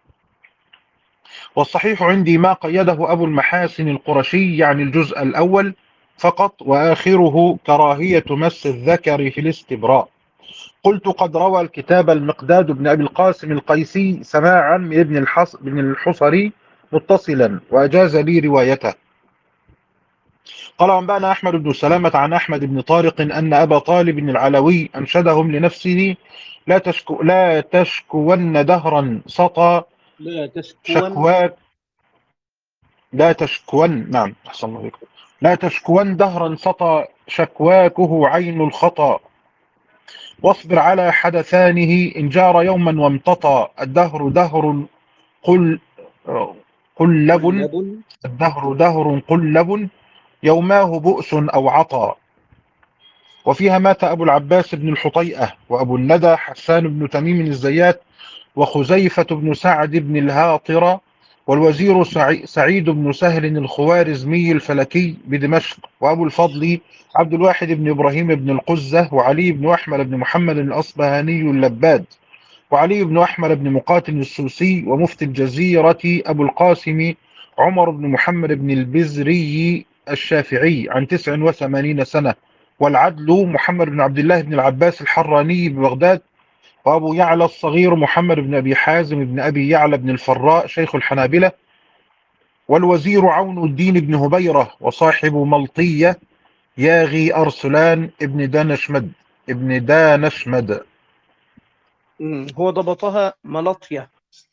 [SPEAKER 2] والصحيح عندي ما قيده أبو المحاسن القرشي يعني الجزء الأول فقط وآخره كراهية مس الذكر في الاستبراء. قلت قد روى الكتاب المقداد بن أبي القاسم القيسي سماعا من ابن الحص بن الحصري متصلا وأجاز لي روايته. قال وانبانا أحمد بن سلامة عن أحمد بن طارق أن أبا طالب العلوي أنشدهم لنفسه لا تشكو لا تشكون دهرا سطى
[SPEAKER 1] لا تشكون
[SPEAKER 2] شكواك لا تشكون نعم أحسن الله عليكم لا تشكون دهرا سطى شكواكه عين الخطأ واصبر على حدثانه إن جار يوما وامتطى الدهر دهر قل قلب
[SPEAKER 1] قلب
[SPEAKER 2] الدهر دهر قلب يوماه بؤس أو عطى. وفيها مات أبو العباس بن الحطيئة وأبو الندى حسان بن تميم الزيات وخزيفة بن سعد بن الهاطرة والوزير سعيد بن سهل الخوارزمي الفلكي بدمشق وأبو الفضل عبد الواحد بن إبراهيم بن القزة وعلي بن أحمد بن محمد الأصبهاني اللباد وعلي بن أحمد بن مقاتل السوسي ومفتي الجزيرة أبو القاسم عمر بن محمد بن البزري الشافعي عن تسع وثمانين سنة. والعدل محمد بن عبد الله بن العباس الحراني ببغداد وأبو يعلى الصغير محمد بن أبي حازم بن أبي يعلى بن الفراء شيخ الحنابلة. والوزير عون الدين بن هبيرة وصاحب ملطية ياغي أرسلان ابن دانشمد ابن دانشمد.
[SPEAKER 1] هو ضبطها ملطية.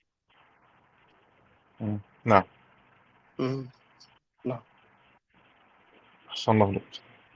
[SPEAKER 2] نعم
[SPEAKER 1] مم. نعم
[SPEAKER 2] أحسن الله عليك.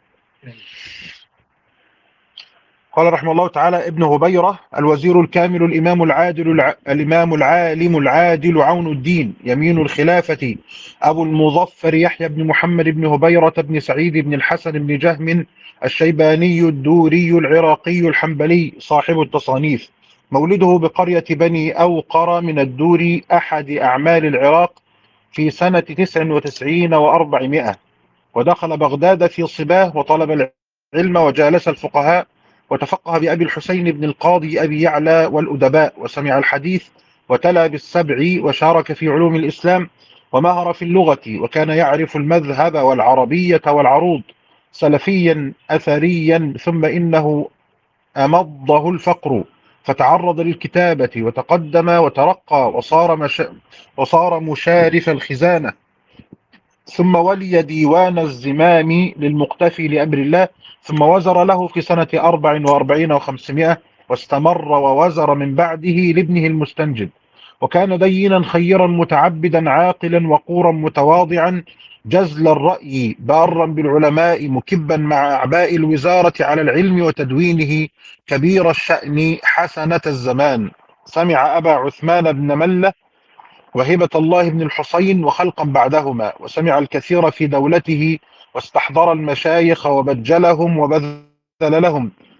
[SPEAKER 2] قال رحمه الله تعالى ابن هبيرة الوزير الكامل الإمام العادل الع... الإمام العالم العادل عون الدين يمين الخلافة أبو المظفر يحيى بن محمد بن هبيرة بن سعيد بن الحسن بن جهم الشيباني الدوري العراقي الحنبلي صاحب التصانيف. مولده بقرية بني أوقر من الدور أحد أعمال العراق في سنة تسع وتسعين وأربعمائة. ودخل بغداد في صباه وطلب العلم وجالس الفقهاء وتفقه بأبي الحسين بن القاضي أبي يعلى والأدباء وسمع الحديث وتلا بالسبع وشارك في علوم الإسلام ومهر في اللغة وكان يعرف المذهب والعربية والعروض سلفيا أثريا. ثم إنه أمضه الفقر فتعرض للكتابة وتقدم وترقى وصار, مش... وصار مشارف الخزانة ثم ولي ديوان الزمام للمقتفي لأمر الله ثم وزر له في سنة أربع وأربعين وخمسمائة واستمر ووزر من بعده لابنه المستنجد. وكان دينا خيرا متعبدا عاقلا وقورا متواضعا جزل الرأي بارا بالعلماء مكبا مع أعباء الوزارة على العلم وتدوينه كبير الشأن حسنة الزمان. سمع أبا عثمان بن ملة وهبة الله بن الحسين وخلقا بعدهما وسمع الكثير في دولته واستحضر المشايخ وبجلهم وبذل لهم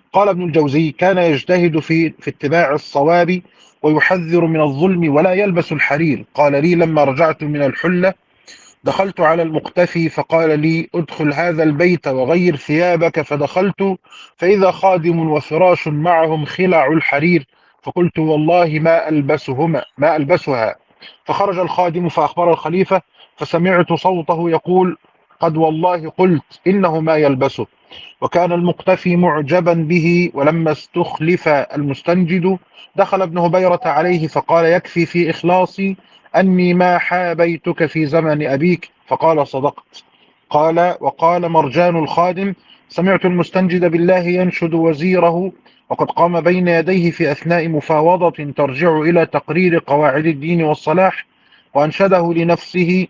[SPEAKER 2] قال ابن الجوزي: كان يجتهد في في اتباع الصواب ويحذر من الظلم ولا يلبس الحرير. قال لي لما رجعت من الحلة دخلت على المختفي فقال لي: ادخل هذا البيت وغير ثيابك. فدخلت فإذا خادم وفراش معهم خلع الحرير، فقلت: والله ما ألبسهما ما ألبسها. فخرج الخادم فأخبر الخليفة، فسمعت صوته يقول: قد والله قلت إنه ما يلبسه. وكان المقتفي معجبا به. ولما استخلف المستنجد دخل ابن هبيرة عليه فقال: يكفي في إخلاصي أني ما حابيتك في زمن أبيك. فقال: صدقت. قال: وقال مرجان الخادم: سمعت المستنجد بالله ينشد وزيره وقد قام بين يديه في أثناء مفاوضة ترجع إلى تقرير قواعد الدين والصلاح، وأنشده لنفسه: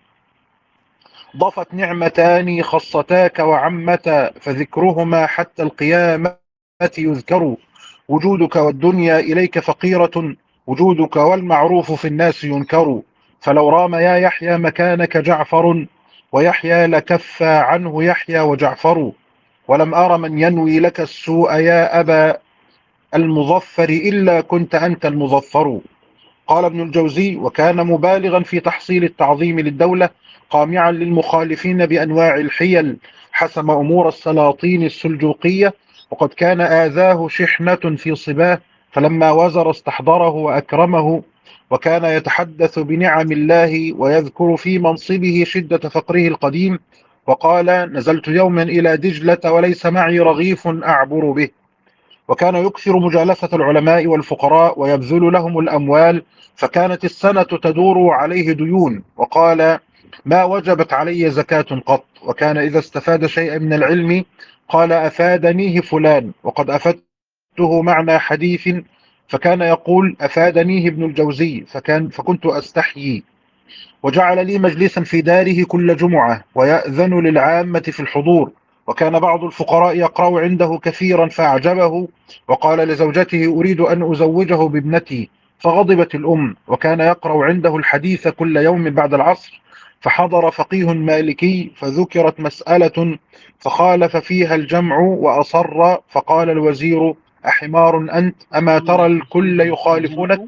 [SPEAKER 2] ضفت نعمتان خصتاك وعمتا، فذكرهما حتى القيامة يذكر. وجودك والدنيا إليك فقيرة، وجودك والمعروف في الناس ينكر. فلو رام يا يحيى مكانك جعفر، ويحيى لكف عنه يحيى وجعفر. ولم أر من ينوي لك السوء يا أبا المظفر إلا كنت أنت المظفر. قال ابن الجوزي: وكان مبالغا في تحصيل التعظيم للدولة، قامعا للمخالفين بأنواع الحيل، حسم أمور السلاطين السلجوقية، وقد كان آذاه شحنة في صباه، فلما وزر استحضره وأكرمه، وكان يتحدث بنعم الله ويذكر في منصبه شدة فقره القديم. وقال: نزلت يوما إلى دجلة وليس معي رغيف أعبر به. وكان يكثر مجالسة العلماء والفقراء ويبذل لهم الأموال، فكانت السنة تدور عليه ديون. وقال: ما وجبت علي زكاة قط. وكان إذا استفاد شيئا من العلم قال: أفادنيه فلان، وقد أفدته معنى حديث، فكان يقول: أفادنيه ابن الجوزي، فكان فكنت أستحيي. وجعل لي مجلسا في داره كل جمعة ويأذن للعامة في الحضور. وكان بعض الفقراء يقرأ عنده كثيرا فأعجبه، وقال لزوجته: أريد أن أزوجه بابنتي، فغضبت الأم. وكان يقرأ عنده الحديث كل يوم بعد العصر، فحضر فقيه مالكي فذكرت مسألة فخالف فيها الجمع وأصر، فقال الوزير: أحمار أنت، أما ترى الكل يخالفونك؟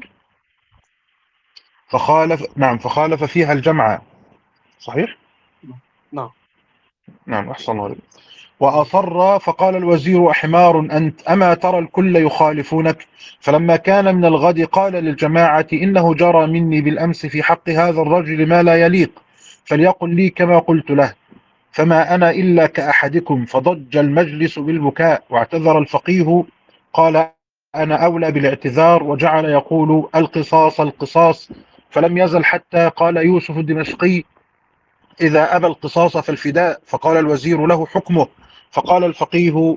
[SPEAKER 2] فخالف نعم فخالف فيها الجمع. صحيح؟
[SPEAKER 1] نعم.
[SPEAKER 2] نعم، أحسن الله. وأصر، فقال الوزير: أحمار أنت، أما ترى الكل يخالفونك؟ فلما كان من الغد قال للجماعة: إنه جرى مني بالأمس في حق هذا الرجل ما لا يليق، فليقل لي كما قلت له، فما أنا إلا كأحدكم. فضج المجلس بالبكاء، واعتذر الفقيه، قال: أنا أولى بالاعتذار، وجعل يقول: القصاص القصاص. فلم يزل حتى قال يوسف الدمشقي: إذا أبى القصاص فالفداء. فقال الوزير: له حكمه. فقال الفقيه: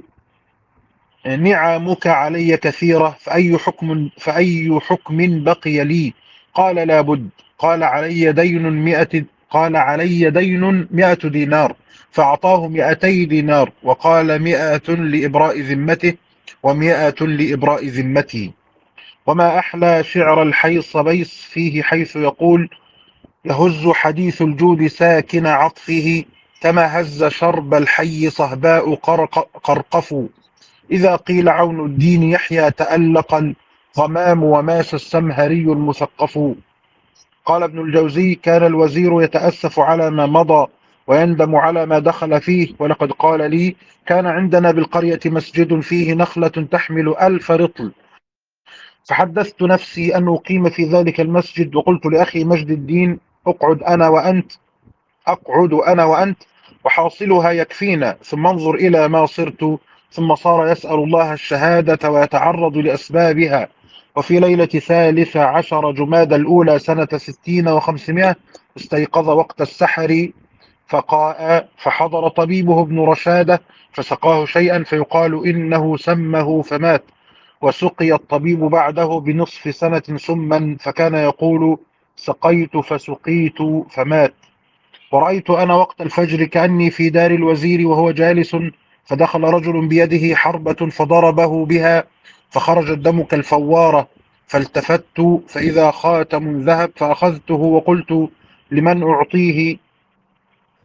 [SPEAKER 2] نعمك علي كثيرة، فأي حكم, فأي حكم بقي لي؟ قال: لا بد. قال: علي دين مئة قال علي دين مئة دينار. فأعطاه مئتي دينار، وقال: مئة لإبراء ذمته ومئة لإبراء ذمتي. وما أحلى شعر الحيص بيس فيه، حيث يقول: يهز حديث الجود ساكن عطفه، كما هز شرب الحي صهباء قرقف. إذا قيل عون الدين يحيى تألق الغمام، وماش السمهري المثقف. قال ابن الجوزي: كان الوزير يتأسف على ما مضى ويندم على ما دخل فيه. ولقد قال لي: كان عندنا بالقرية مسجد فيه نخلة تحمل ألف رطل، فحدثت نفسي أن أقيم في ذلك المسجد، وقلت لأخي مجد الدين: اقعد أنا وأنت أقعد أنا وأنت وحاصلها يكفينا، ثم انظر إلى ما صرت. ثم صار يسأل الله الشهادة ويتعرض لأسبابها. وفي ليلة ثالث عشر جماد الأولى سنة ستين وخمسمائة استيقظ وقت السحر فقاء، فحضر طبيبه ابن رشادة فسقاه شيئا فيقال إنه سمه فمات. وسقي الطبيب بعده بنصف سنة سما، فكان يقول: سقيت فسقيت فمات. ورأيت أنا وقت الفجر كأني في دار الوزير وهو جالس، فدخل رجل بيده حربة فضربه بها، فخرج الدم كالفوارة، فالتفت فإذا خاتم ذهب، فأخذته وقلت: لمن أعطيه؟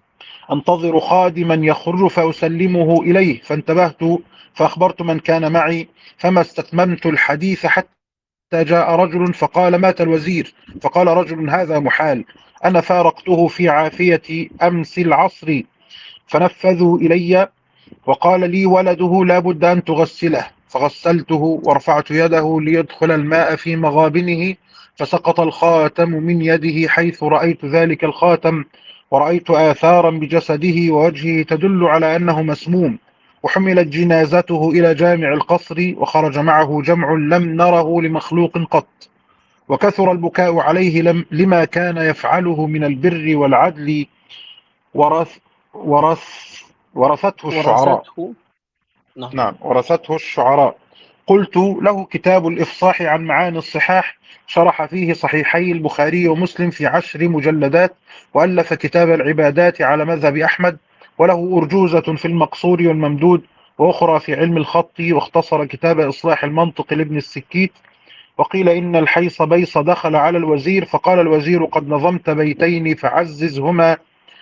[SPEAKER 2] أنتظر خادما يخرج فأسلمه إليه، فانتبهت فأخبرت من كان معي، فما استتممت الحديث حتى جاء رجل فقال: مات الوزير. فقال رجل: هذا محال، أنا فارقته في عافية أمس العصر. فنفذوا إلي، وقال لي ولده: لا بد أن تغسله. فغسلته ورفعت يده ليدخل الماء في مغابنه، فسقط الخاتم من يده، حيث رأيت ذلك الخاتم، ورأيت آثارا بجسده ووجهه تدل على أنه مسموم. وحملت جنازته إلى جامع القصر، وخرج معه جمع لم نره لمخلوق قط. وكثر البكاء عليه لم لما كان يفعله من البر والعدل، ورث ورث ورثته الشعراء.
[SPEAKER 1] ورثته. نعم.
[SPEAKER 2] نعم، ورثته الشعراء. قلت: له كتاب الإفصاح عن معاني الصحاح، شرح فيه صحيحي البخاري ومسلم في عشر مجلدات، وألف كتاب العبادات على مذهب أحمد، وله أرجوزة في المقصور والممدود، وأخرى في علم الخط، واختصر كتاب إصلاح المنطق لابن السكيت. وقيل إن الحيص بيص دخل على الوزير فقال الوزير: قد نظمت بيتين فعززهما.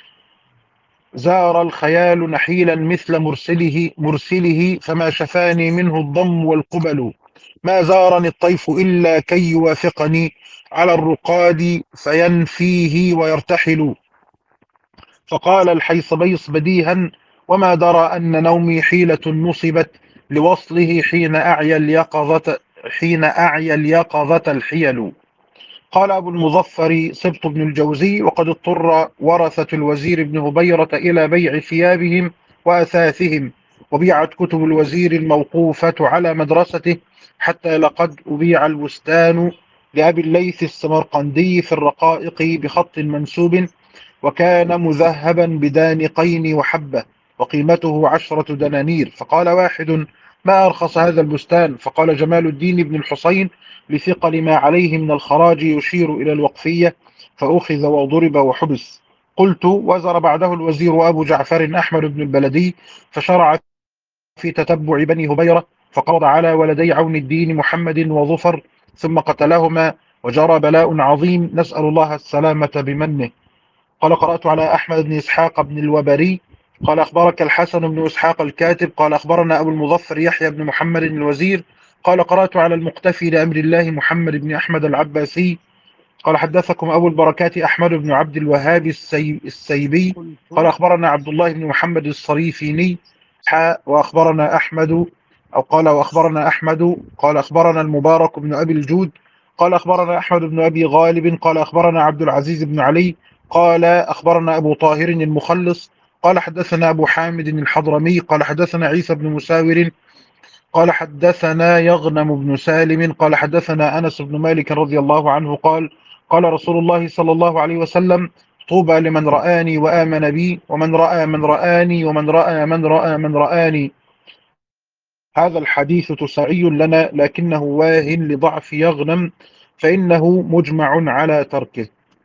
[SPEAKER 2] زار الخيال نحيلا مثل مرسله مرسله فما شفاني منه الضم والقبل. ما زارني الطيف إلا كي يوافقني على الرقاد فينفيه ويرتحل. فقال الحيصبيص بديها: وما درى أن نومي حيلة نصبت لوصله حين أعيا اليقظة حين أعيا اليقظة الحيل. قال أبو المظفر سبط بن الجوزي: وقد اضطر ورثة الوزير بن هبيرة إلى بيع ثيابهم وأثاثهم، وبيعت كتب الوزير الموقوفة على مدرسته، حتى لقد أبيع البستان لأبي الليث السمرقندي في الرقائق بخط منسوب، وكان مذهبا بدانقين وحبة، وقيمته عشرة دنانير. فقال واحد: ما أرخص هذا البستان؟ فقال جمال الدين بن الحسين لثقل ما عليه من الخراج، يشير إلى الوقفية، فأخذ وضرب وحبس. قلت: وزر بعده الوزير أبو جعفر أحمد بن البلدي، فشرع في تتبع بني هبيرة، فقبض على ولدي عون الدين محمد وظفر، ثم قتلهما، وجرى بلاء عظيم، نسأل الله السلامة بمنه. قال: قرأت على أحمد بن إسحاق بن الوبري قال: أخبرك الحسن بن إسحاق الكاتب قال: أخبرنا أبو المظفر يحيى بن محمد الوزير قال: قرأت على المقتفي لأمر الله محمد بن أحمد العباسي قال: حدثكم أبو البركات أحمد بن عبد الوهاب السي... السيبي قال: أخبرنا عبد الله بن محمد الصريفيني حاء وأخبرنا أحمد أو قال وأخبرنا أحمد قال: أخبرنا المبارك بن أبي الجود قال: أخبرنا أحمد بن أبي غالب قال: أخبرنا عبد العزيز بن علي قال: أخبرنا أبو طاهر المخلص قال: حدثنا أبو حامد الحضرمي قال: حدثنا عيسى بن مساور قال: حدثنا يغنم بن سالم قال: حدثنا أنس بن مالك رضي الله عنه قال: قال رسول الله صلى الله عليه وسلم: طوبى لمن رآني وآمن بي، ومن رأى من رآني، ومن رأى من رأى من رآني. هذا الحديث تسعي لنا، لكنه واه لضعف يغنم، فإنه مجمع على تركه.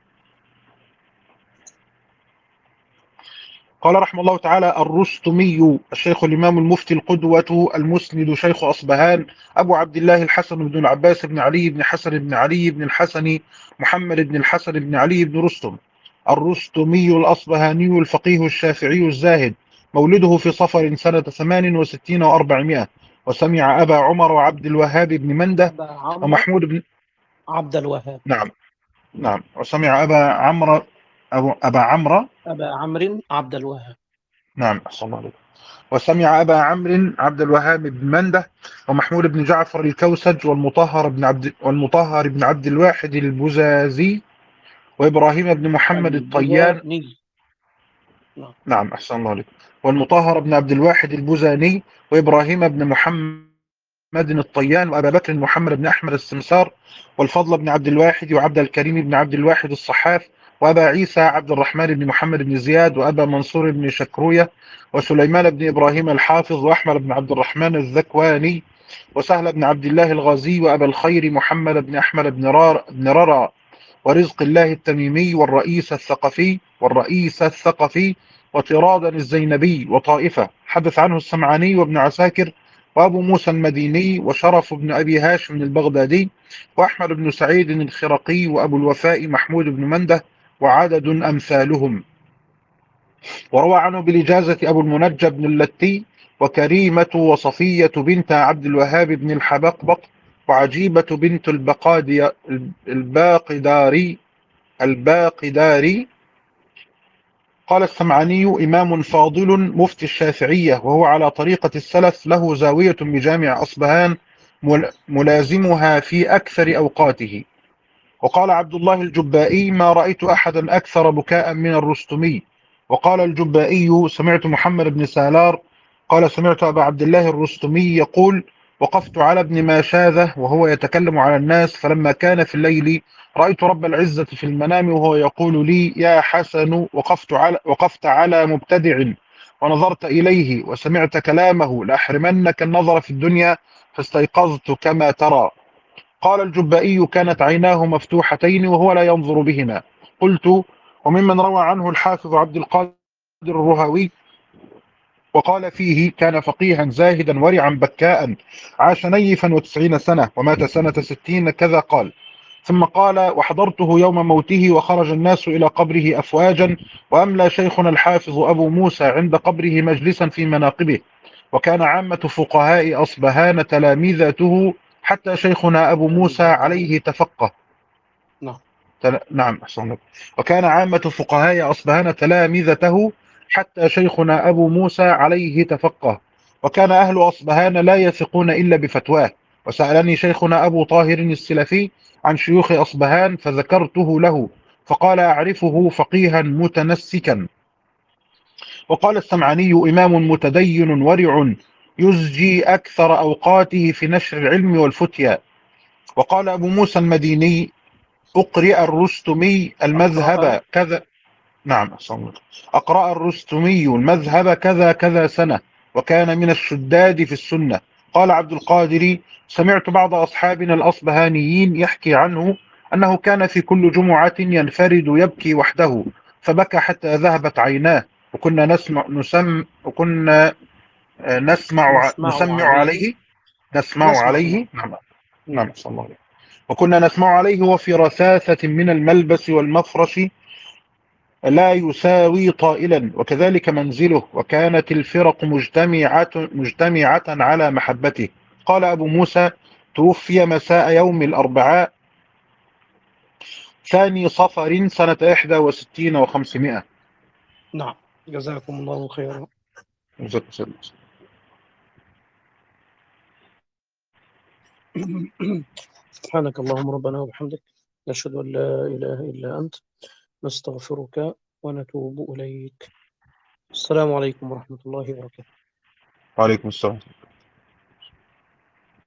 [SPEAKER 2] قال رحمه الله تعالى: الرستمي الشيخ الإمام المفتي القدوة المسند شيخ أصبهان أبو عبد الله الحسن بن العباس بن علي بن حسن بن علي بن الحسن محمد بن الحسن بن علي بن رستم الرستمي الأصبهاني الفقيه الشافعي الزاهد، مولده في صفر سنة ثمان وستين وأربعمائة، وسمع أبا عمر وعبد الوهاب بن منده
[SPEAKER 1] أبا عمرو
[SPEAKER 2] ومحمود بن
[SPEAKER 1] عبد الوهاب.
[SPEAKER 2] نعم نعم وسمع أبا عمرو أبو أبا عمرو
[SPEAKER 1] أبا عمرو عبد الوهاب.
[SPEAKER 2] نعم أحسن الله عليك. وسمع أبا عمرو عبد الوهاب بن منده ومحمود بن جعفر الكوسج والمطهر بن عبد والمطهر بن عبد الواحد البزازي وإبراهيم بن محمد الطيان.
[SPEAKER 1] البزاني. نعم.
[SPEAKER 2] نعم أحسن الله عليك. والمطهر بن عبد الواحد البزاني وإبراهيم بن محمد الطيان وأبا بكر محمد بن أحمد السمسار والفضل بن عبد الواحد وعبد الكريم بن عبد الواحد الصحاف وأبا عيسى عبد الرحمن بن محمد بن زياد وأبا منصور بن شكروية وسليمان بن إبراهيم الحافظ وأحمد بن عبد الرحمن الذكواني وسهل بن عبد الله الغازي وأبا الخير محمد بن أحمد بن رار بن ررى ورزق الله التميمي والرئيس الثقفي والرئيس الثقفي وطرادا الزينبي وطائفة حدث عنه السمعاني وابن عساكر وأبو موسى المديني وشرف بن أبي هاشم البغدادي وأحمد بن سعيد الخرقي وأبو الوفاء محمود بن منده وعدد أمثالهم. وروى عنه بالإجازة أبو المنجى بن اللتي وكريمة وصفية بنت عبد الوهاب بن الحبقبق وعجيبة بنت البقادي الباقداري الباقداري. قال السمعاني: إمام فاضل مفتي الشافعية، وهو على طريقة السلف، له زاوية بجامع أصبهان ملازمها في أكثر أوقاته. وقال عبد الله الجبائي: ما رأيت أحدا أكثر بكاء من الرستمي. وقال الجبائي: سمعت محمد بن سالار قال: سمعت أبا عبد الله الرستمي يقول: وقفت على ابن ماشاذة وهو يتكلم على الناس، فلما كان في الليل رأيت رب العزة في المنام وهو يقول لي: يا حسن، وقفت على, وقفت على مبتدع ونظرت إليه وسمعت كلامه، لأحرمنك النظر في الدنيا، فاستيقظت كما ترى. قال الجبائي: كانت عيناه مفتوحتين وهو لا ينظر بهما. قلت: وممن روى عنه الحافظ عبد القادر الرهوي وقال فيه: كان فقيها زاهدا ورعا بكاء، عاش نيفا وتسعين سنة ومات سنة ستين كذا قال. ثم قال: وحضرته يوم موته وخرج الناس إلى قبره أفواجا، وأملى شيخنا الحافظ أبو موسى عند قبره مجلسا في مناقبه، وكان عامة فقهاء أصبهان تلامذته، حتى شيخنا أبو موسى عليه تفقه.
[SPEAKER 1] نعم.
[SPEAKER 2] تل... نعم أحسن لك. وكان عامة فقهاء أصبهان تلامذته، حتى شيخنا أبو موسى عليه تفقه. وكان أهل أصبهان لا يثقون إلا بفتواه. وسألني شيخنا أبو طاهر السلفي عن شيوخ أصبهان فذكرته له، فقال: أعرفه فقيها متنسكا. وقال السمعاني: إمام متدين ورع، يزجي أكثر أوقاته في نشر العلم والفتيا. وقال أبو موسى المديني: أقرئ الرستمي المذهب كذا. نعم أحسن. أقرأ الرستمي المذهب كذا كذا سنة، وكان من الشداد في السنة. قال عبد القادر: سمعت بعض أصحابنا الأصبهانيين يحكي عنه أنه كان في كل جمعة ينفرد يبكي وحده، فبكى حتى ذهبت عيناه، وكنا نسمع نسم وكنا نسمع
[SPEAKER 1] نسمع
[SPEAKER 2] نسمع
[SPEAKER 1] عليه
[SPEAKER 2] عليه نسمع
[SPEAKER 1] نسمع
[SPEAKER 2] عليه.
[SPEAKER 1] نعم.
[SPEAKER 2] نعم نعم صلى الله عليه. وكنا نسمع عليه وفي رثاثة من الملبس والمفرش لا يساوي طائلا، وكذلك منزله، وكانت الفرق مجتمعة, مجتمعة على محبته. قال أبو موسى: توفي مساء يوم الأربعاء ثاني صفر سنة إحدى وستين وخمسمائة.
[SPEAKER 1] نعم. جزاكم الله خيرا. سبحانك اللهم ربنا وبحمدك، نشهد أن لا إله إلا أنت، نستغفرك ونتوب إليك. السلام عليكم ورحمة الله وبركاته.
[SPEAKER 2] وعليكم السلام.